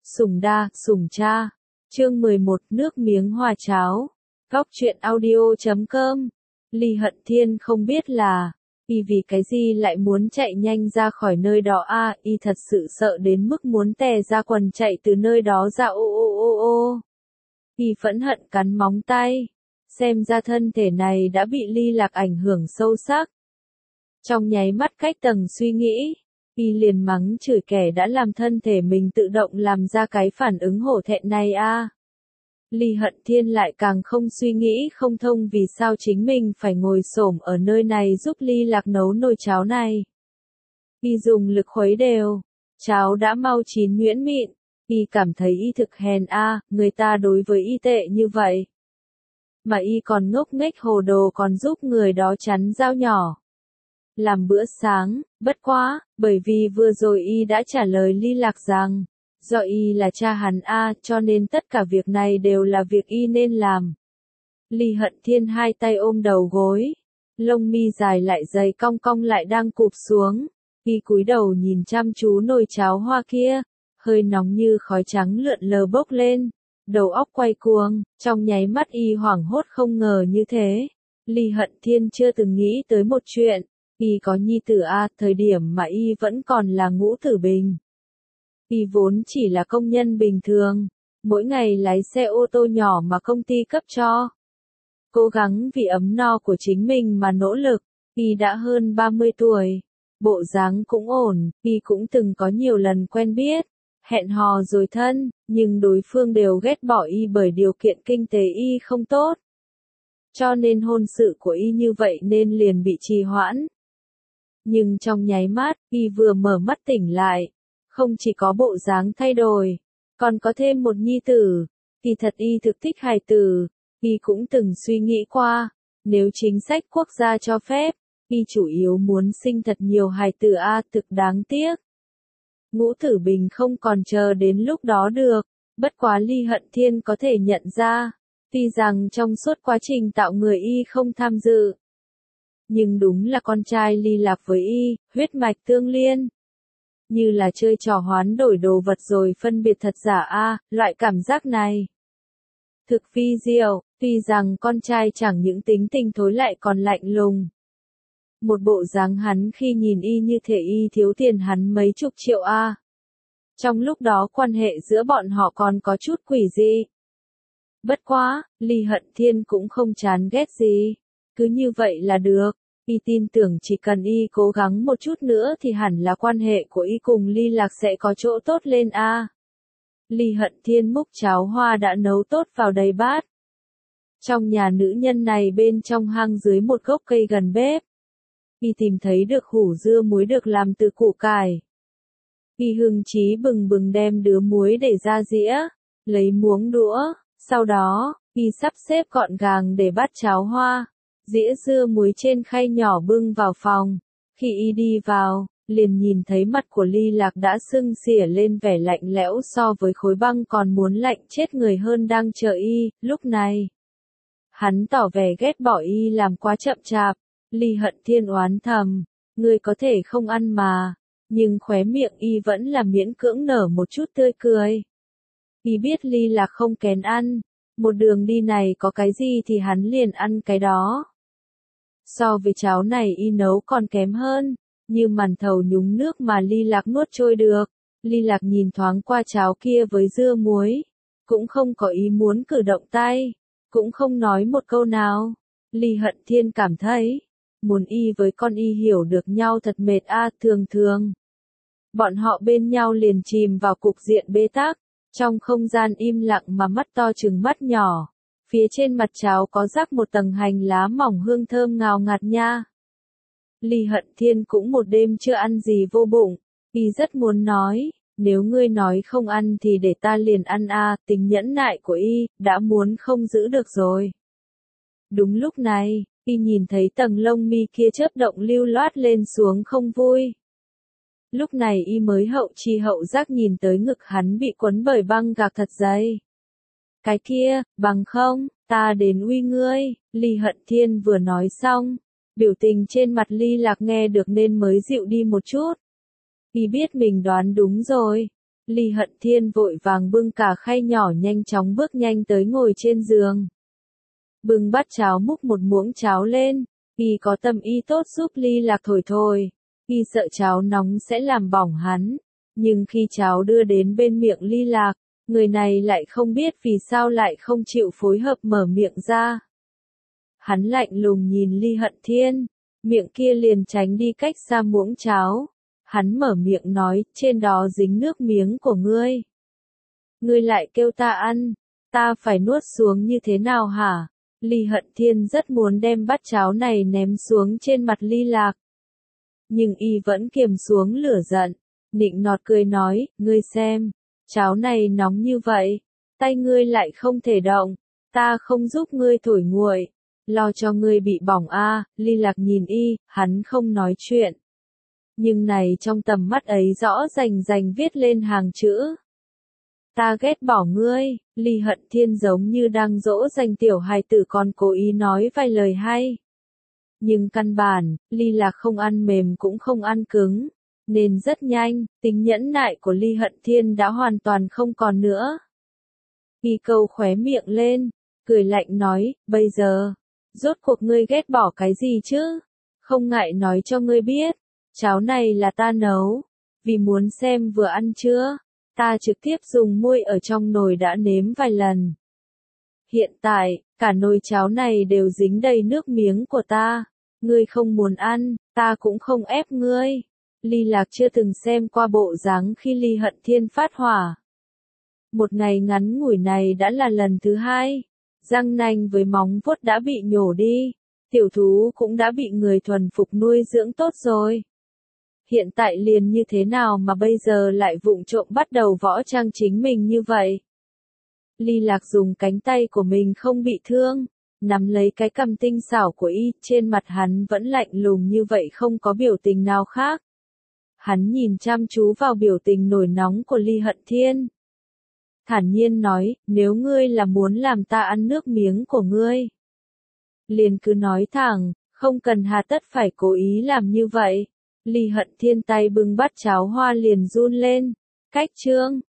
Sủng đa, sủng cha. Chương 11, nước miếng hòa cháo. Góc truyện audio.com. Ly Hận Thiên không biết là, y vì cái gì lại muốn chạy nhanh ra khỏi nơi đó y thật sự sợ đến mức muốn tè ra quần chạy từ nơi đó ra ô. Y phẫn hận cắn móng tay. Xem ra thân thể này đã bị Ly Lạc ảnh hưởng sâu sắc. Trong nháy mắt cách tầng suy nghĩ, y liền mắng chửi kẻ đã làm thân thể mình tự động làm ra cái phản ứng hổ thẹn này Ly Hận Thiên lại càng không suy nghĩ không thông vì sao chính mình phải ngồi xổm ở nơi này giúp Ly Lạc nấu nồi cháo này. Y dùng lực khuấy đều, cháo đã mau chín nhuyễn mịn, y cảm thấy y thực hèn người ta đối với y tệ như vậy. Mà y còn ngốc nghếch hồ đồ còn giúp người đó chắn dao nhỏ. Làm bữa sáng, bất quá, bởi vì vừa rồi y đã trả lời Ly Lạc rằng, do y là cha hắn cho nên tất cả việc này đều là việc y nên làm. Ly Hận Thiên hai tay ôm đầu gối, lông mi dài lại dày cong cong lại đang cụp xuống, y cúi đầu nhìn chăm chú nồi cháo hoa kia, hơi nóng như khói trắng lượn lờ bốc lên, đầu óc quay cuồng, trong nháy mắt y hoảng hốt không ngờ như thế. Ly Hận Thiên chưa từng nghĩ tới một chuyện, y có nhi tử thời điểm mà y vẫn còn là Ngũ Tử Bình. Y vốn chỉ là công nhân bình thường, mỗi ngày lái xe ô tô nhỏ mà công ty cấp cho. Cố gắng vì ấm no của chính mình mà nỗ lực, y đã hơn 30 tuổi, bộ dáng cũng ổn, y cũng từng có nhiều lần quen biết, hẹn hò rồi thân, nhưng đối phương đều ghét bỏ y bởi điều kiện kinh tế y không tốt. Cho nên hôn sự của y như vậy nên liền bị trì hoãn. Nhưng trong nháy mắt, y vừa mở mắt tỉnh lại, không chỉ có bộ dáng thay đổi, còn có thêm một nhi tử. Kỳ thật y thực thích hài tử, y cũng từng suy nghĩ qua, nếu chính sách quốc gia cho phép, y chủ yếu muốn sinh thật nhiều hài tử thực đáng tiếc. Ngũ Tử Bình không còn chờ đến lúc đó được, bất quá Ly Hận Thiên có thể nhận ra, tuy rằng trong suốt quá trình tạo người y không tham dự. Nhưng đúng là con trai Ly Lạc với y, huyết mạch tương liên. Như là chơi trò hoán đổi đồ vật rồi phân biệt thật giả loại cảm giác này. Thực vi diệu, tuy rằng con trai chẳng những tính tình thối lại còn lạnh lùng. Một bộ dáng hắn khi nhìn y như thể y thiếu tiền hắn mấy chục triệu Trong lúc đó quan hệ giữa bọn họ còn có chút quỷ dị. Bất quá, Ly Hận Thiên cũng không chán ghét gì. Cứ như vậy là được. Y tin tưởng chỉ cần y cố gắng một chút nữa thì hẳn là quan hệ của y cùng Ly Lạc sẽ có chỗ tốt lên Ly Hận Thiên múc cháo hoa đã nấu tốt vào đầy bát. Trong nhà nữ nhân này bên trong hang dưới một gốc cây gần bếp, y tìm thấy được hủ dưa muối được làm từ củ cải. Y hưng chí bừng bừng đem đứa muối để ra dĩa, lấy muỗng đũa, sau đó, y sắp xếp gọn gàng để bát cháo hoa. Dĩa dưa muối trên khay nhỏ bưng vào phòng. Khi y đi vào, liền nhìn thấy mặt của Ly Lạc đã sưng xỉa lên vẻ lạnh lẽo so với khối băng còn muốn lạnh chết người hơn đang chờ y. Lúc này, hắn tỏ vẻ ghét bỏ y làm quá chậm chạp. Ly Hận Thiên oán thầm, ngươi có thể không ăn mà. Nhưng khóe miệng y vẫn là miễn cưỡng nở một chút tươi cười. Y biết Ly Lạc không kén ăn, một đường đi này có cái gì thì hắn liền ăn cái đó. So với cháo này y nấu còn kém hơn, như màn thầu nhúng nước mà Ly Lạc nuốt trôi được. Ly Lạc nhìn thoáng qua cháo kia với dưa muối, cũng không có ý muốn cử động tay, cũng không nói một câu nào. Ly Hận Thiên cảm thấy, muốn y với con y hiểu được nhau thật mệt thường. Bọn họ bên nhau liền chìm vào cục diện bế tắc, trong không gian im lặng mà mắt to trừng mắt nhỏ. Phía trên mặt cháo có rắc một tầng hành lá mỏng hương thơm ngào ngạt nha. Ly Hận Thiên cũng một đêm chưa ăn gì vô bụng, y rất muốn nói, nếu ngươi nói không ăn thì để ta liền ăn tính nhẫn nại của y, đã muốn không giữ được rồi. Đúng lúc này, y nhìn thấy tầng lông mi kia chớp động lưu loát lên xuống không vui. Lúc này y mới hậu chi hậu giác nhìn tới ngực hắn bị quấn bởi băng gạc thật dày. Cái kia, bằng không, ta đến uy ngươi. Ly Hận Thiên vừa nói xong, biểu tình trên mặt Ly Lạc nghe được nên mới dịu đi một chút. Y biết mình đoán đúng rồi, Ly Hận Thiên vội vàng bưng cả khay nhỏ nhanh chóng bước nhanh tới ngồi trên giường. Bưng bát cháo múc một muỗng cháo lên, y có tâm ý tốt giúp Ly Lạc thổi thôi. Y sợ cháo nóng sẽ làm bỏng hắn, nhưng khi cháo đưa đến bên miệng Ly Lạc, người này lại không biết vì sao lại không chịu phối hợp mở miệng ra. Hắn lạnh lùng nhìn Ly Hận Thiên, miệng kia liền tránh đi cách xa muỗng cháo. Hắn mở miệng nói, trên đó dính nước miếng của ngươi. Ngươi lại kêu ta ăn, ta phải nuốt xuống như thế nào hả? Ly Hận Thiên rất muốn đem bát cháo này ném xuống trên mặt Ly Lạc. Nhưng y vẫn kiềm xuống lửa giận, nịnh nọt cười nói, ngươi xem, cháo này nóng như vậy, tay ngươi lại không thể động, ta không giúp ngươi thổi nguội, lo cho ngươi bị bỏng a. Ly Lạc nhìn y, hắn không nói chuyện. Nhưng này trong tầm mắt ấy rõ rành rành viết lên hàng chữ. Ta ghét bỏ ngươi. Ly Hận Thiên giống như đang dỗ dành tiểu hài tử còn cố ý nói vài lời hay. Nhưng căn bản, Ly Lạc không ăn mềm cũng không ăn cứng, nên rất nhanh, tính nhẫn nại của Ly Hận Thiên đã hoàn toàn không còn nữa. Y câu khóe miệng lên, cười lạnh nói, bây giờ, rốt cuộc ngươi ghét bỏ cái gì chứ? Không ngại nói cho ngươi biết, cháo này là ta nấu, vì muốn xem vừa ăn chưa, ta trực tiếp dùng muôi ở trong nồi đã nếm vài lần. Hiện tại, cả nồi cháo này đều dính đầy nước miếng của ta. Ngươi không muốn ăn, ta cũng không ép ngươi. Ly Lạc chưa từng xem qua bộ dáng khi Ly Hận Thiên phát hỏa. Một ngày ngắn ngủi này đã là lần thứ hai. Răng nanh với móng vuốt đã bị nhổ đi. Tiểu thú cũng đã bị người thuần phục nuôi dưỡng tốt rồi. Hiện tại liền như thế nào mà bây giờ lại vụng trộm bắt đầu võ trang chính mình như vậy? Ly Lạc dùng cánh tay của mình không bị thương, nắm lấy cái cằm tinh xảo của y, trên mặt hắn vẫn lạnh lùng như vậy không có biểu tình nào khác. Hắn nhìn chăm chú vào biểu tình nổi nóng của Ly Hận Thiên. Thản nhiên nói, nếu ngươi là muốn làm ta ăn nước miếng của ngươi, liền cứ nói thẳng, không cần hà tất phải cố ý làm như vậy. Ly Hận Thiên tay bưng bát cháo hoa liền run lên. Cách chương